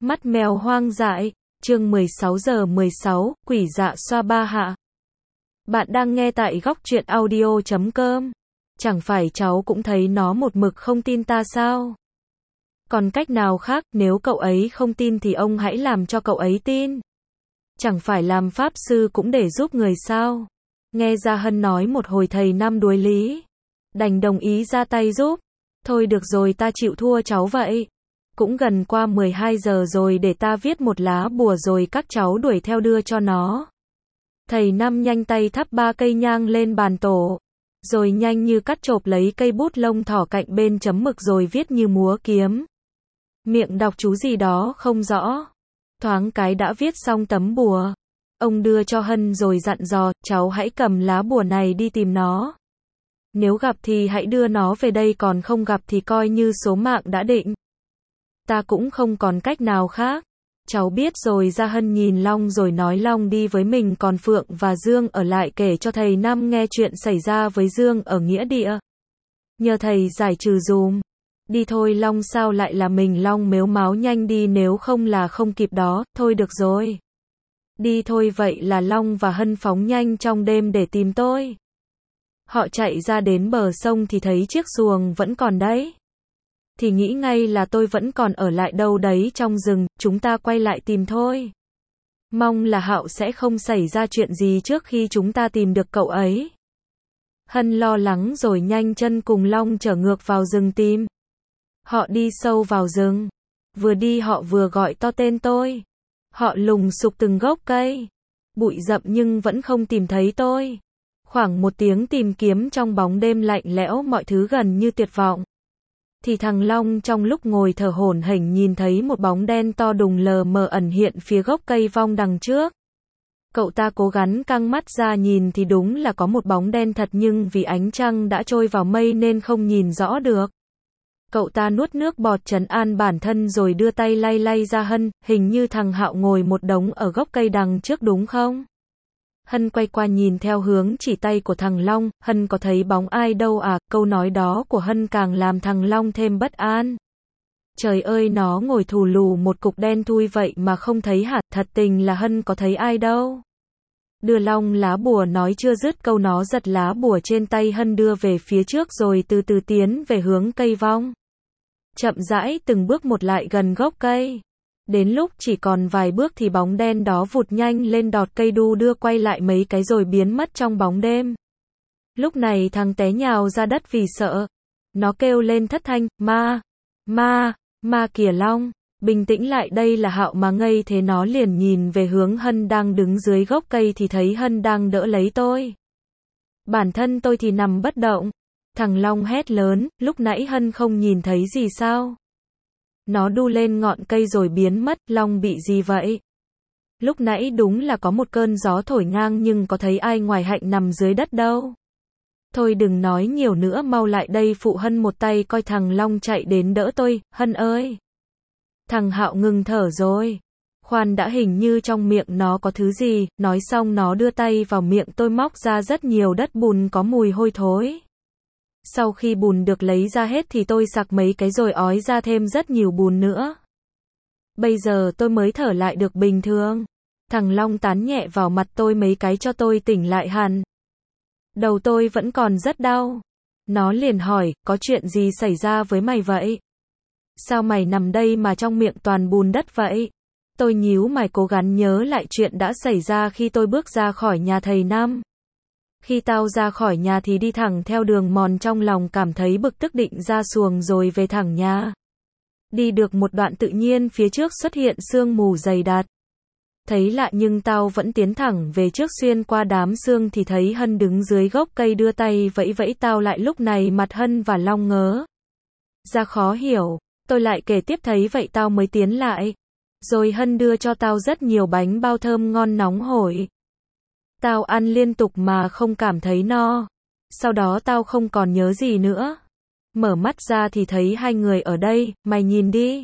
Mắt mèo hoang dại, chương 16:16, quỷ dạ xoa ba hạ. Bạn đang nghe tại góc truyện audio.com. Chẳng phải cháu cũng thấy nó một mực không tin ta sao? Còn cách nào khác, nếu cậu ấy không tin thì ông hãy làm cho cậu ấy tin. Chẳng phải làm pháp sư cũng để giúp người sao? Nghe Gia Hân nói một hồi thầy Năm đuối lý. Đành đồng ý ra tay giúp. Thôi được rồi, ta chịu thua cháu vậy. Cũng gần qua 12 giờ rồi, để ta viết một lá bùa rồi các cháu đuổi theo đưa cho nó. Thầy Năm nhanh tay thắp 3 cây nhang lên bàn tổ. Rồi nhanh như cắt chộp lấy cây bút lông thỏ cạnh bên chấm mực rồi viết như múa kiếm. Miệng đọc chú gì đó không rõ. Thoáng cái đã viết xong tấm bùa. Ông đưa cho Hân rồi dặn dò, cháu hãy cầm lá bùa này đi tìm nó. Nếu gặp thì hãy đưa nó về đây, còn không gặp thì coi như số mạng đã định. Ta cũng không còn cách nào khác. Cháu biết rồi. Gia Hân nhìn Long rồi nói Long đi với mình, còn Phượng và Dương ở lại kể cho thầy Năm nghe chuyện xảy ra với Dương ở nghĩa địa. Nhờ thầy giải trừ dùm. Đi thôi Long. Sao lại là mình? Long mếu máo nhanh đi, nếu không là không kịp đó. Thôi được rồi. Đi thôi. Vậy là Long và Hân phóng nhanh trong đêm để tìm tôi. Họ chạy ra đến bờ sông thì thấy chiếc xuồng vẫn còn đấy. Thì nghĩ ngay là tôi vẫn còn ở lại đâu đấy trong rừng, chúng ta quay lại tìm thôi. Mong là Hạo sẽ không xảy ra chuyện gì trước khi chúng ta tìm được cậu ấy. Hân lo lắng rồi nhanh chân cùng Long trở ngược vào rừng tìm. Họ đi sâu vào rừng. Vừa đi họ vừa gọi to tên tôi. Họ lùng sục từng gốc cây. Bụi rậm nhưng vẫn không tìm thấy tôi. Khoảng 1 tiếng tìm kiếm trong bóng đêm lạnh lẽo, mọi thứ gần như tuyệt vọng. Thì thằng Long trong lúc ngồi thở hổn hển nhìn thấy một bóng đen to đùng lờ mờ ẩn hiện phía gốc cây vong đằng trước. Cậu ta cố gắng căng mắt ra nhìn thì đúng là có một bóng đen thật, nhưng vì ánh trăng đã trôi vào mây nên không nhìn rõ được. Cậu ta nuốt nước bọt trấn an bản thân rồi đưa tay lay lay ra Hân, hình như thằng Hạo ngồi một đống ở gốc cây đằng trước đúng không? Hân quay qua nhìn theo hướng chỉ tay của thằng Long. Hân có thấy bóng ai đâu à? Câu nói đó của Hân càng làm thằng Long thêm bất an. Trời ơi, nó ngồi thù lù một cục đen thui vậy mà không thấy hả? Thật tình là Hân có thấy ai đâu. Đưa Long lá bùa. Nói chưa dứt câu nó giật lá bùa trên tay Hân đưa về phía trước rồi từ từ tiến về hướng cây vong. Chậm rãi từng bước một lại gần gốc cây. Đến lúc chỉ còn vài bước thì bóng đen đó vụt nhanh lên đọt cây đu đưa quay lại mấy cái rồi biến mất trong bóng đêm. Lúc này thằng té nhào ra đất vì sợ. Nó kêu lên thất thanh, ma kìa Long, bình tĩnh lại, đây là Hạo mà. Ngây thế nó liền nhìn về hướng Hân đang đứng dưới gốc cây thì thấy Hân đang đỡ lấy tôi. Bản thân tôi thì nằm bất động. Thằng Long hét lớn, lúc nãy Hân không nhìn thấy gì sao? Nó đu lên ngọn cây rồi biến mất. Long bị gì vậy? Lúc nãy đúng là có một cơn gió thổi ngang nhưng có thấy ai ngoài Hạnh nằm dưới đất đâu. Thôi đừng nói nhiều nữa, mau lại đây phụ Hân một tay coi. Thằng Long chạy đến đỡ tôi. Hân ơi! Thằng Hạo ngừng thở rồi. Khoan đã, hình như trong miệng nó có thứ gì. Nói xong nó đưa tay vào miệng tôi móc ra rất nhiều đất bùn có mùi hôi thối. Sau khi bùn được lấy ra hết thì tôi sặc mấy cái rồi ói ra thêm rất nhiều bùn nữa. Bây giờ tôi mới thở lại được bình thường. Thằng Long tán nhẹ vào mặt tôi mấy cái cho tôi tỉnh lại hẳn. Đầu tôi vẫn còn rất đau. Nó liền hỏi, có chuyện gì xảy ra với mày vậy? Sao mày nằm đây mà trong miệng toàn bùn đất vậy? Tôi nhíu mày cố gắng nhớ lại chuyện đã xảy ra khi tôi bước ra khỏi nhà thầy Năm. Khi tao ra khỏi nhà thì đi thẳng theo đường mòn, trong lòng cảm thấy bực tức định ra xuồng rồi về thẳng nhà. Đi được một đoạn tự nhiên phía trước xuất hiện sương mù dày đặc. Thấy lạ nhưng tao vẫn tiến thẳng về trước, xuyên qua đám sương thì thấy Hân đứng dưới gốc cây đưa tay vẫy vẫy tao lại. Lúc này mặt Hân và Long ngớ ra khó hiểu. Tôi lại kể tiếp thấy vậy tao mới tiến lại. Rồi Hân đưa cho tao rất nhiều bánh bao thơm ngon nóng hổi. Tao ăn liên tục mà không cảm thấy no. Sau đó tao không còn nhớ gì nữa. Mở mắt ra thì thấy hai người ở đây, mày nhìn đi.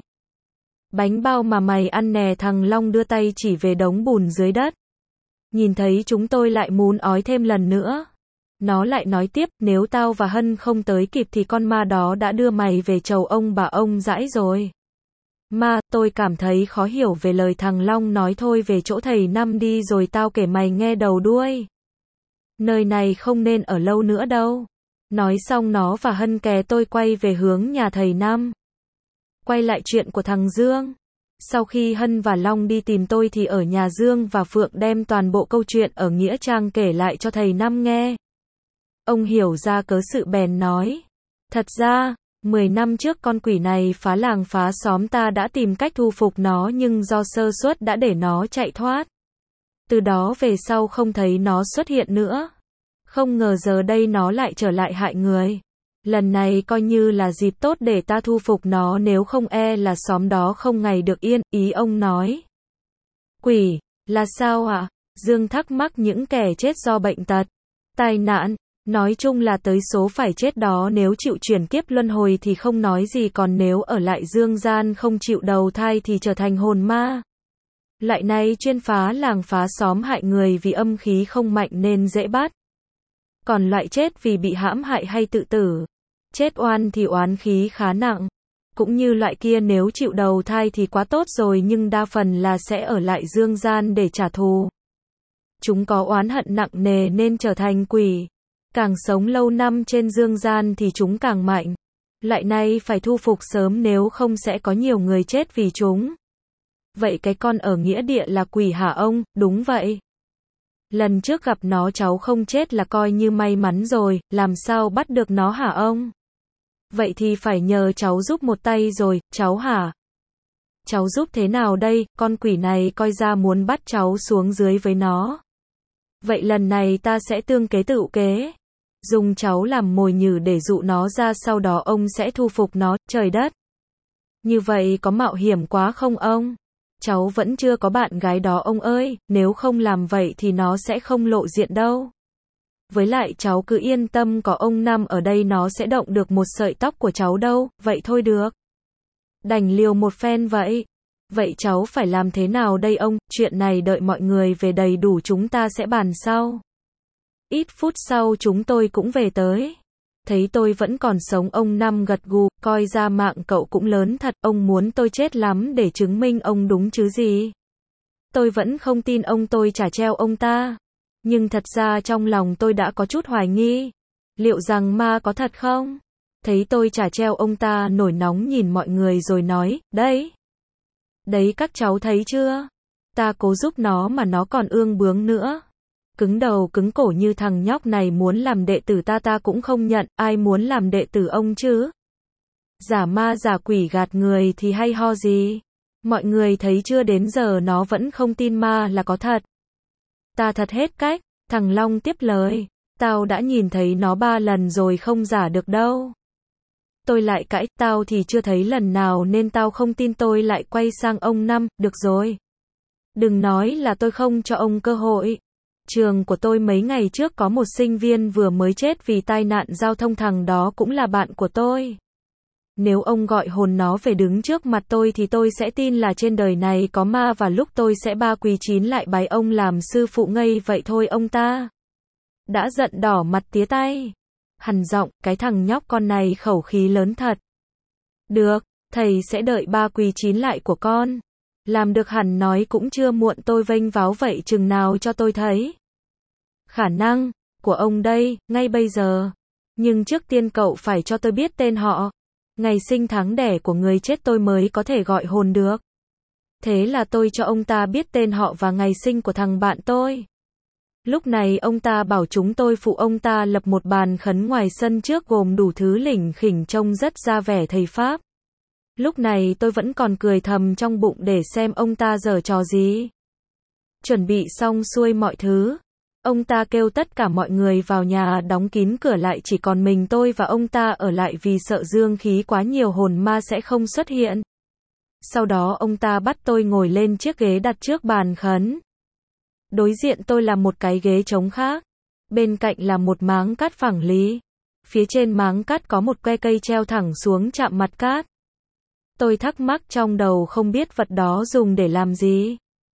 Bánh bao mà mày ăn nè. Thằng Long đưa tay chỉ về đống bùn dưới đất. Nhìn thấy chúng tôi lại muốn ói thêm lần nữa. Nó lại nói tiếp, nếu tao và Hân không tới kịp thì con ma đó đã đưa mày về chầu ông bà ông dãi rồi. Ma, tôi cảm thấy khó hiểu về lời thằng Long nói, thôi về chỗ thầy Năm đi rồi tao kể mày nghe đầu đuôi. Nơi này không nên ở lâu nữa đâu. Nói xong nó và Hân Kè tôi quay về hướng nhà thầy Năm. Quay lại chuyện của thằng Dương. Sau khi Hân và Long đi tìm tôi thì ở nhà Dương và Phượng đem toàn bộ câu chuyện ở Nghĩa Trang kể lại cho thầy Năm nghe. Ông hiểu ra cớ sự bèn nói. Thật ra, 10 năm trước con quỷ này phá làng phá xóm, ta đã tìm cách thu phục nó nhưng do sơ suất đã để nó chạy thoát. Từ đó về sau không thấy nó xuất hiện nữa. Không ngờ giờ đây nó lại trở lại hại người. Lần này coi như là dịp tốt để ta thu phục nó, nếu không e là xóm đó không ngày được yên, ý ông nói. Quỷ, là sao ạ? Dương thắc mắc. Những kẻ chết do bệnh tật, tai nạn, nói chung là tới số phải chết đó, nếu chịu chuyển kiếp luân hồi thì không nói gì, còn nếu ở lại dương gian không chịu đầu thai thì trở thành hồn ma. Lại này chuyên phá làng phá xóm hại người vì âm khí không mạnh nên dễ bắt. Còn loại chết vì bị hãm hại hay tự tử, chết oan thì oán khí khá nặng. Cũng như loại kia nếu chịu đầu thai thì quá tốt rồi, nhưng đa phần là sẽ ở lại dương gian để trả thù. Chúng có oán hận nặng nề nên trở thành quỷ. Càng sống lâu năm trên dương gian thì chúng càng mạnh. Lại nay phải thu phục sớm nếu không sẽ có nhiều người chết vì chúng. Vậy cái con ở nghĩa địa là quỷ hả ông? Đúng vậy. Lần trước gặp nó cháu không chết là coi như may mắn rồi, làm sao bắt được nó hả ông? Vậy thì phải nhờ cháu giúp một tay rồi, cháu hả? Cháu giúp thế nào đây, con quỷ này coi ra muốn bắt cháu xuống dưới với nó. Vậy lần này ta sẽ tương kế tự kế. Dùng cháu làm mồi nhử để dụ nó ra, sau đó ông sẽ thu phục nó, trời đất. Như vậy có mạo hiểm quá không ông? Cháu vẫn chưa có bạn gái đó ông ơi, nếu không làm vậy thì nó sẽ không lộ diện đâu. Với lại cháu cứ yên tâm, có ông Năm ở đây nó sẽ động được một sợi tóc của cháu đâu, vậy thôi được. Đành liều một phen vậy. Vậy cháu phải làm thế nào đây ông, chuyện này đợi mọi người về đầy đủ chúng ta sẽ bàn sau. Ít phút sau chúng tôi cũng về tới. Thấy tôi vẫn còn sống, ông Năm gật gù, coi ra mạng cậu cũng lớn thật, ông muốn tôi chết lắm để chứng minh ông đúng chứ gì. Tôi vẫn không tin ông, tôi chả treo ông ta. Nhưng thật ra trong lòng tôi đã có chút hoài nghi. Liệu rằng ma có thật không? Thấy tôi chả treo ông ta, nổi nóng nhìn mọi người rồi nói, đấy. Đấy các cháu thấy chưa? Ta cố giúp nó mà nó còn ương bướng nữa. Cứng đầu cứng cổ như thằng nhóc này, muốn làm đệ tử ta cũng không nhận, ai muốn làm đệ tử ông chứ? Giả ma giả quỷ gạt người thì hay ho gì? Mọi người thấy chưa, đến giờ nó vẫn không tin ma là có thật. Ta thật hết cách, thằng Long tiếp lời. Tao đã nhìn thấy nó 3 lần rồi, không giả được đâu. Tôi lại cãi, tao thì chưa thấy lần nào nên tao không tin. Tôi lại quay sang ông Năm, được rồi. Đừng nói là tôi không cho ông cơ hội. Trường của tôi mấy ngày trước có một sinh viên vừa mới chết vì tai nạn giao thông, thằng đó cũng là bạn của tôi. Nếu ông gọi hồn nó về đứng trước mặt tôi thì tôi sẽ tin là trên đời này có ma, và lúc tôi sẽ 3 quỳ 9 lại bái ông làm sư phụ ngây. Vậy thôi ông ta đã giận đỏ mặt tía tay, hằn giọng, cái thằng nhóc con này khẩu khí lớn thật. Được, thầy sẽ đợi 3 quỳ 9 lại của con. Làm được hẳn nói cũng chưa muộn. Tôi vênh váo, vậy chừng nào cho tôi thấy khả năng của ông đây, ngay bây giờ. Nhưng trước tiên cậu phải cho tôi biết tên họ, ngày sinh tháng đẻ của người chết, tôi mới có thể gọi hồn được. Thế là tôi cho ông ta biết tên họ và ngày sinh của thằng bạn tôi. Lúc này ông ta bảo chúng tôi phụ ông ta lập một bàn khấn ngoài sân trước gồm đủ thứ lỉnh khỉnh, trông rất ra vẻ thầy Pháp. Lúc này tôi vẫn còn cười thầm trong bụng để xem ông ta giở trò gì. Chuẩn bị xong xuôi mọi thứ, ông ta kêu tất cả mọi người vào nhà, đóng kín cửa lại, chỉ còn mình tôi và ông ta ở lại vì sợ dương khí quá nhiều hồn ma sẽ không xuất hiện. Sau đó ông ta bắt tôi ngồi lên chiếc ghế đặt trước bàn khấn. Đối diện tôi là một cái ghế trống khác. Bên cạnh là một máng cát phẳng lý. Phía trên máng cát có một que cây treo thẳng xuống chạm mặt cát. Tôi thắc mắc trong đầu không biết vật đó dùng để làm gì.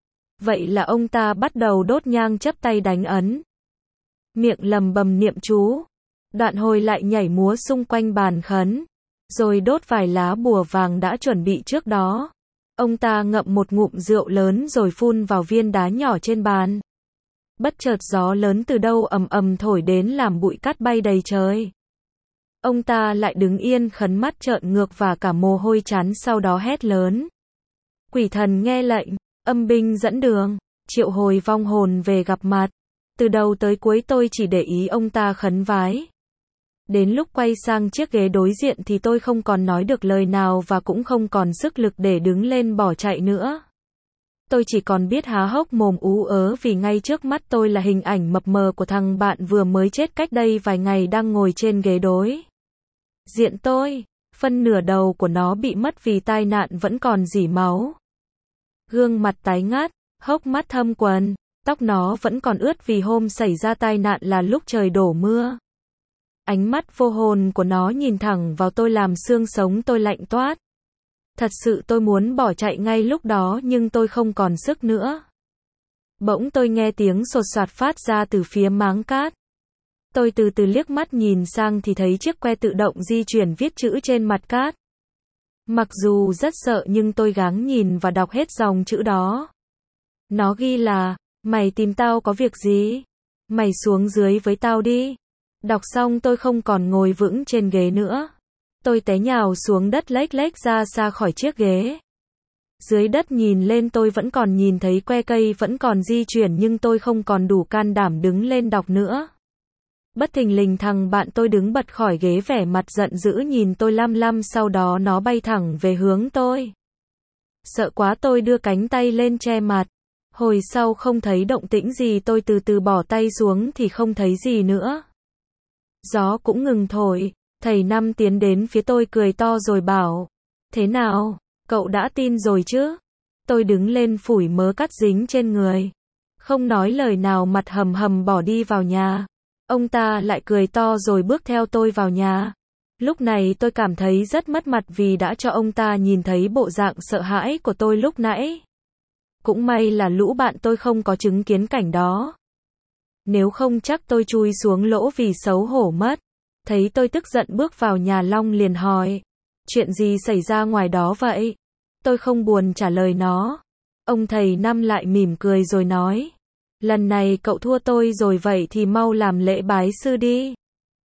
Vậy là ông ta bắt đầu đốt nhang, chắp tay đánh ấn, miệng lầm bầm niệm chú, đoạn hồi lại nhảy múa xung quanh bàn khấn, rồi đốt vài lá bùa vàng đã chuẩn bị trước đó. Ông ta ngậm một ngụm rượu lớn rồi phun vào viên đá nhỏ trên bàn. Bất chợt gió lớn từ đâu ầm ầm thổi đến làm bụi cát bay đầy trời. Ông ta lại đứng yên khấn mắt trợn ngược và cả mồ hôi chán, sau đó hét lớn. Quỷ thần nghe lệnh, âm binh dẫn đường, triệu hồi vong hồn về gặp mặt. Từ đầu tới cuối tôi chỉ để ý ông ta khấn vái. Đến lúc quay sang chiếc ghế đối diện thì tôi không còn nói được lời nào và cũng không còn sức lực để đứng lên bỏ chạy nữa. Tôi chỉ còn biết há hốc mồm ú ớ vì ngay trước mắt tôi là hình ảnh mập mờ của thằng bạn vừa mới chết cách đây vài ngày đang ngồi trên ghế đối diện tôi. Phân nửa đầu của nó bị mất vì tai nạn vẫn còn rỉ máu. Gương mặt tái ngắt, hốc mắt thâm quầng, tóc nó vẫn còn ướt vì hôm xảy ra tai nạn là lúc trời đổ mưa. Ánh mắt vô hồn của nó nhìn thẳng vào tôi làm xương sống tôi lạnh toát. Thật sự tôi muốn bỏ chạy ngay lúc đó nhưng tôi không còn sức nữa. Bỗng tôi nghe tiếng sột soạt phát ra từ phía máng cát. Tôi từ từ liếc mắt nhìn sang thì thấy chiếc que tự động di chuyển viết chữ trên mặt cát. Mặc dù rất sợ nhưng tôi gắng nhìn và đọc hết dòng chữ đó. Nó ghi là, mày tìm tao có việc gì? Mày xuống dưới với tao đi. Đọc xong tôi không còn ngồi vững trên ghế nữa. Tôi té nhào xuống đất lếch lếch ra xa khỏi chiếc ghế. Dưới đất nhìn lên tôi vẫn còn nhìn thấy que cây vẫn còn di chuyển nhưng tôi không còn đủ can đảm đứng lên đọc nữa. Bất thình lình thằng bạn tôi đứng bật khỏi ghế vẻ mặt giận dữ nhìn tôi lăm lăm, sau đó nó bay thẳng về hướng tôi. Sợ quá tôi đưa cánh tay lên che mặt. Hồi sau không thấy động tĩnh gì, tôi từ từ bỏ tay xuống thì không thấy gì nữa. Gió cũng ngừng thổi. Thầy Năm tiến đến phía tôi cười to rồi bảo. Thế nào, cậu đã tin rồi chứ? Tôi đứng lên phủi mớ cát dính trên người. Không nói lời nào, mặt hầm hầm bỏ đi vào nhà. Ông ta lại cười to rồi bước theo tôi vào nhà. Lúc này tôi cảm thấy rất mất mặt vì đã cho ông ta nhìn thấy bộ dạng sợ hãi của tôi lúc nãy. Cũng may là lũ bạn tôi không có chứng kiến cảnh đó. Nếu không chắc tôi chui xuống lỗ vì xấu hổ mất. Thấy tôi tức giận bước vào nhà, Long liền hỏi. Chuyện gì xảy ra ngoài đó vậy? Tôi không buồn trả lời nó. Ông thầy Năm lại mỉm cười rồi nói. Lần này cậu thua tôi rồi, vậy thì mau làm lễ bái sư đi.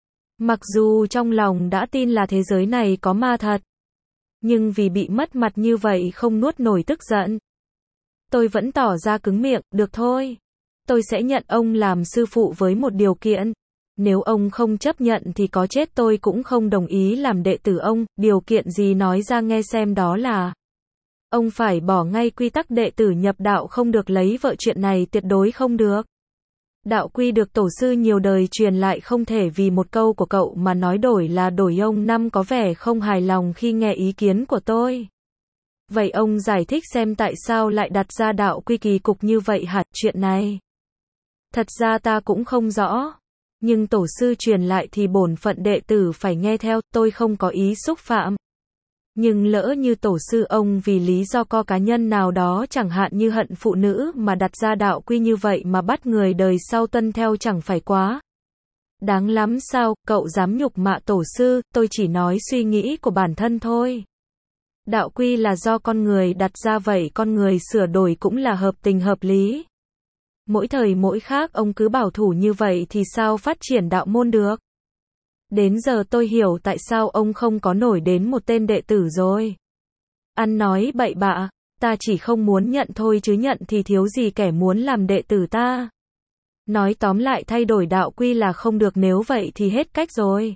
Mặc dù trong lòng đã tin là thế giới này có ma thật. Nhưng vì bị mất mặt như vậy không nuốt nổi tức giận. Tôi vẫn tỏ ra cứng miệng, được thôi. Tôi sẽ nhận ông làm sư phụ với một điều kiện. Nếu ông không chấp nhận thì có chết tôi cũng không đồng ý làm đệ tử ông. Điều kiện gì, nói ra nghe xem. Đó là ông phải bỏ ngay quy tắc đệ tử nhập đạo, không được lấy vợ, chuyện này tuyệt đối không được. Đạo quy được tổ sư nhiều đời truyền lại, không thể vì một câu của cậu mà nói đổi là đổi. Ông Năm có vẻ không hài lòng khi nghe ý kiến của tôi. Vậy ông giải thích xem tại sao lại đặt ra đạo quy kỳ cục như vậy hả? Chuyện này thật ra ta cũng không rõ. Nhưng tổ sư truyền lại thì bổn phận đệ tử phải nghe theo, tôi không có ý xúc phạm. Nhưng lỡ như tổ sư ông vì lý do cá nhân nào đó, chẳng hạn như hận phụ nữ, mà đặt ra đạo quy như vậy mà bắt người đời sau tuân theo, chẳng phải quá đáng lắm sao? Cậu dám nhục mạ tổ sư? Tôi chỉ nói suy nghĩ của bản thân thôi. Đạo quy là do con người đặt ra, vậy con người sửa đổi cũng là hợp tình hợp lý. Mỗi thời mỗi khác, ông cứ bảo thủ như vậy thì sao phát triển đạo môn được? Đến giờ tôi hiểu tại sao ông không có nổi đến một tên đệ tử rồi. Ăn nói bậy bạ, ta chỉ không muốn nhận thôi chứ nhận thì thiếu gì kẻ muốn làm đệ tử ta. Nói tóm lại, thay đổi đạo quy là không được, nếu vậy thì hết cách rồi.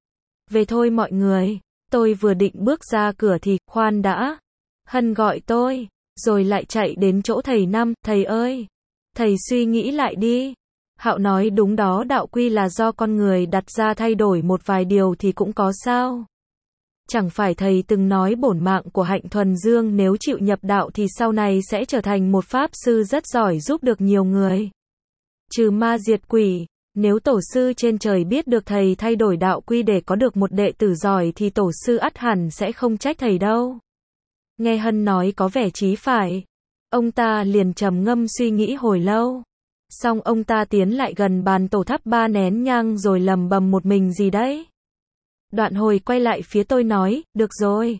Về thôi mọi người. Tôi vừa định bước ra cửa thì, khoan đã. Hân gọi tôi, rồi lại chạy đến chỗ thầy Năm. Thầy ơi, thầy suy nghĩ lại đi. Hạo nói đúng đó, đạo quy là do con người đặt ra, thay đổi một vài điều thì cũng có sao. Chẳng phải thầy từng nói bổn mạng của Hạnh Thuần Dương nếu chịu nhập đạo thì sau này sẽ trở thành một pháp sư rất giỏi, giúp được nhiều người. Trừ ma diệt quỷ. Nếu tổ sư trên trời biết được thầy thay đổi đạo quy để có được một đệ tử giỏi thì tổ sư ắt hẳn sẽ không trách thầy đâu. Nghe Hân nói có vẻ chí phải. Ông ta liền trầm ngâm suy nghĩ hồi lâu. Xong ông ta tiến lại gần bàn tổ thắp 3 nén nhang rồi lầm bầm một mình gì đấy. Đoạn hồi quay lại phía tôi nói, được rồi.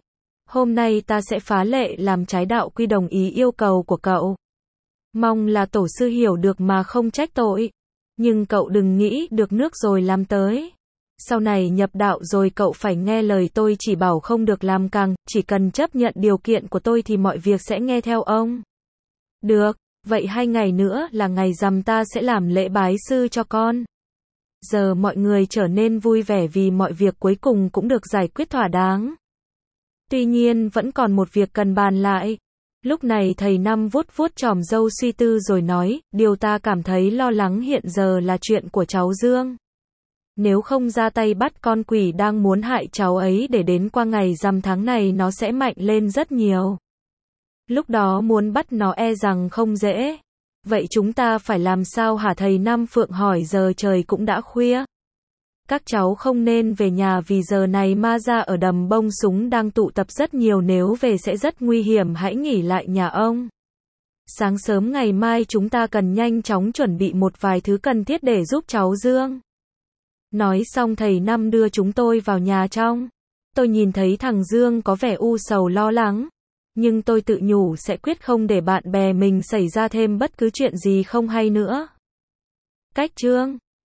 Hôm nay ta sẽ phá lệ làm trái đạo quy đồng ý yêu cầu của cậu. Mong là tổ sư hiểu được mà không trách tội. Nhưng cậu đừng nghĩ được nước rồi làm tới. Sau này nhập đạo rồi cậu phải nghe lời tôi chỉ bảo không được làm càng, chỉ cần chấp nhận điều kiện của tôi thì mọi việc sẽ nghe theo ông. Được, vậy 2 ngày nữa là ngày rằm ta sẽ làm lễ bái sư cho con. Giờ mọi người trở nên vui vẻ vì mọi việc cuối cùng cũng được giải quyết thỏa đáng. Tuy nhiên vẫn còn một việc cần bàn lại. Lúc này thầy Năm vuốt vuốt chòm râu suy tư rồi nói, điều ta cảm thấy lo lắng hiện giờ là chuyện của cháu Dương. Nếu không ra tay bắt con quỷ đang muốn hại cháu ấy để đến qua ngày rằm tháng này nó sẽ mạnh lên rất nhiều. Lúc đó muốn bắt nó e rằng không dễ. Vậy chúng ta phải làm sao hả thầy Năm Phượng hỏi giờ trời cũng đã khuya. Các cháu không nên về nhà vì giờ này ma ra ở đầm bông súng đang tụ tập rất nhiều nếu về sẽ rất nguy hiểm hãy nghỉ lại nhà ông. Sáng sớm ngày mai chúng ta cần nhanh chóng chuẩn bị một vài thứ cần thiết để giúp cháu Dương. Nói xong thầy Năm đưa chúng tôi vào nhà trong. Tôi nhìn thấy thằng Dương có vẻ u sầu lo lắng. Nhưng tôi tự nhủ sẽ quyết không để bạn bè mình xảy ra thêm bất cứ chuyện gì không hay nữa. Cách chương